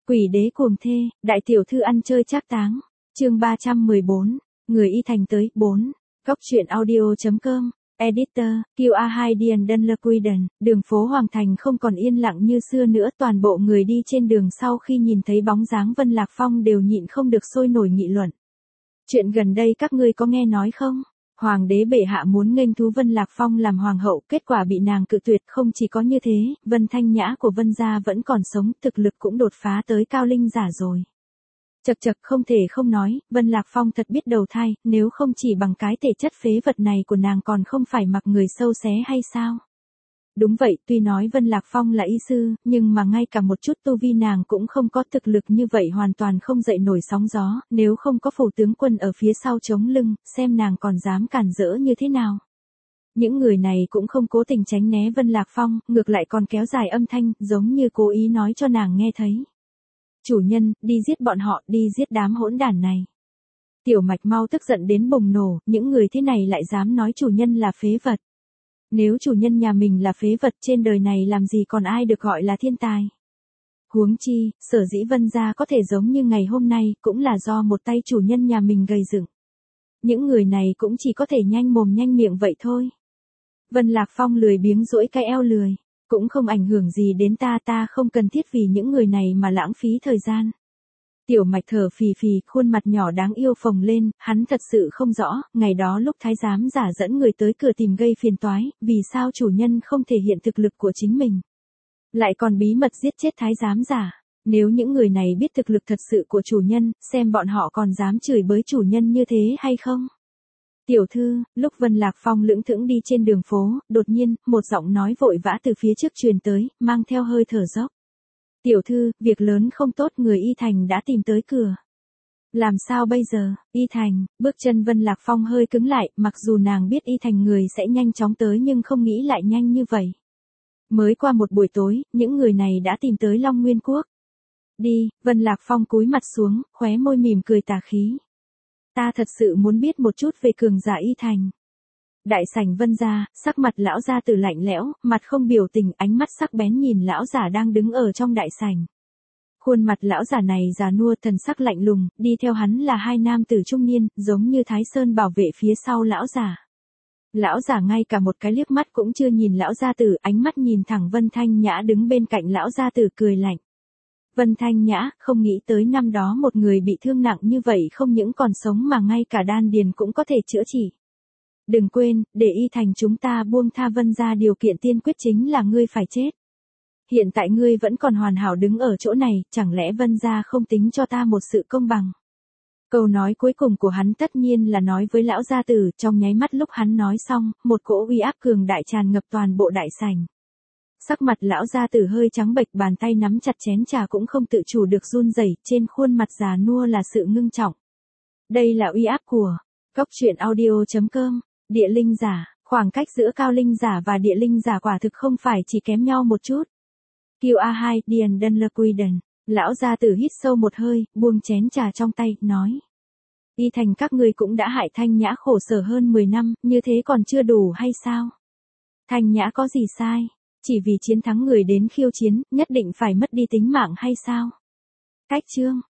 Quỷ đế cuồng thê, đại tiểu thư ăn chơi trác táng. Chương 314, người y thành tới. 4. Góc truyện audio.com. Editor, QA2 Điền Đân Lơ Quy Đần. Đường phố Hoàng Thành không còn yên lặng như xưa nữa, toàn bộ người đi trên đường sau khi nhìn thấy bóng dáng Vân Lạc Phong đều nhịn không được sôi nổi nghị luận. Chuyện gần đây các ngươi có nghe nói không? Hoàng đế bệ hạ muốn nghênh thú Vân Lạc Phong làm hoàng hậu, kết quả bị nàng cự tuyệt. Không chỉ có như thế, Vân Thanh Nhã của Vân gia vẫn còn sống, thực lực cũng đột phá tới cao linh giả rồi. Chậc chậc, không thể không nói, Vân Lạc Phong thật biết đầu thai, nếu không chỉ bằng cái thể chất phế vật này của nàng còn không phải mặc người sâu xé hay sao? Đúng vậy, tuy nói Vân Lạc Phong là y sư, nhưng mà ngay cả một chút tu vi nàng cũng không có, thực lực như vậy hoàn toàn không dậy nổi sóng gió, nếu không có phủ tướng quân ở phía sau chống lưng, xem nàng còn dám cản rỡ như thế nào. Những người này cũng không cố tình tránh né Vân Lạc Phong, ngược lại còn kéo dài âm thanh, giống như cố ý nói cho nàng nghe thấy. Chủ nhân, đi giết bọn họ, đi giết đám hỗn đản này. Tiểu Mạch mau tức giận đến bùng nổ, những người thế này lại dám nói chủ nhân là phế vật. Nếu chủ nhân nhà mình là phế vật, trên đời này làm gì còn ai được gọi là thiên tài. Huống chi, sở dĩ Vân gia có thể giống như ngày hôm nay, cũng là do một tay chủ nhân nhà mình gây dựng. Những người này cũng chỉ có thể nhanh mồm nhanh miệng vậy thôi. Vân Lạc Phong lười biếng duỗi cái eo lười. Cũng không ảnh hưởng gì đến ta không cần thiết vì những người này mà lãng phí thời gian. Tiểu Mạch thở phì phì, khuôn mặt nhỏ đáng yêu phồng lên, hắn thật sự không rõ, ngày đó lúc thái giám giả dẫn người tới cửa tìm gây phiền toái, vì sao chủ nhân không thể hiện thực lực của chính mình. Lại còn bí mật giết chết thái giám giả. Nếu những người này biết thực lực thật sự của chủ nhân, xem bọn họ còn dám chửi bới chủ nhân như thế hay không? Tiểu thư, lúc Vân Lạc Phong lững thững đi trên đường phố, đột nhiên, một giọng nói vội vã từ phía trước truyền tới, mang theo hơi thở dốc. Tiểu thư, việc lớn không tốt, người y thành đã tìm tới cửa. Làm sao bây giờ, y thành? Bước chân Vân Lạc Phong hơi cứng lại, mặc dù nàng biết y thành người sẽ nhanh chóng tới nhưng không nghĩ lại nhanh như vậy. Mới qua một buổi tối, những người này đã tìm tới Long Nguyên Quốc. Đi, Vân Lạc Phong cúi mặt xuống, khóe môi mỉm cười tà khí. Ta thật sự muốn biết một chút về cường giả y thành. Đại sảnh Vân gia, sắc mặt lão gia tử lạnh lẽo, mặt không biểu tình, ánh mắt sắc bén nhìn lão giả đang đứng ở trong đại sảnh. Khuôn mặt lão giả này già nua, thần sắc lạnh lùng, đi theo hắn là hai nam tử trung niên, giống như Thái Sơn bảo vệ phía sau lão giả. Lão giả ngay cả một cái liếc mắt cũng chưa nhìn lão gia tử, ánh mắt nhìn thẳng Vân Thanh Nhã đứng bên cạnh lão gia tử cười lạnh. Vân Thanh Nhã, không nghĩ tới năm đó một người bị thương nặng như vậy không những còn sống mà ngay cả đan điền cũng có thể chữa trị. Đừng quên, để y thành chúng ta buông tha Vân gia điều kiện tiên quyết chính là ngươi phải chết. Hiện tại ngươi vẫn còn hoàn hảo đứng ở chỗ này, chẳng lẽ Vân gia không tính cho ta một sự công bằng? Câu nói cuối cùng của hắn tất nhiên là nói với lão gia tử, trong nháy mắt lúc hắn nói xong, một cỗ uy áp cường đại tràn ngập toàn bộ đại sảnh. Sắc mặt lão gia tử hơi trắng bệch, bàn tay nắm chặt chén trà cũng không tự chủ được run rẩy, trên khuôn mặt già nua là sự ngưng trọng. Đây là uy áp của Góc truyện audio.com. Địa linh giả, khoảng cách giữa cao linh giả và địa linh giả quả thực không phải chỉ kém nhau một chút. QA2 Điền Đân Lơ Quy Đần. Lão gia tử hít sâu một hơi, buông chén trà trong tay, nói. Y thành các ngươi cũng đã hại Thanh Nhã khổ sở hơn 10 năm, như thế còn chưa đủ hay sao? Thanh Nhã có gì sai? Chỉ vì chiến thắng người đến khiêu chiến, nhất định phải mất đi tính mạng hay sao? Cách chương.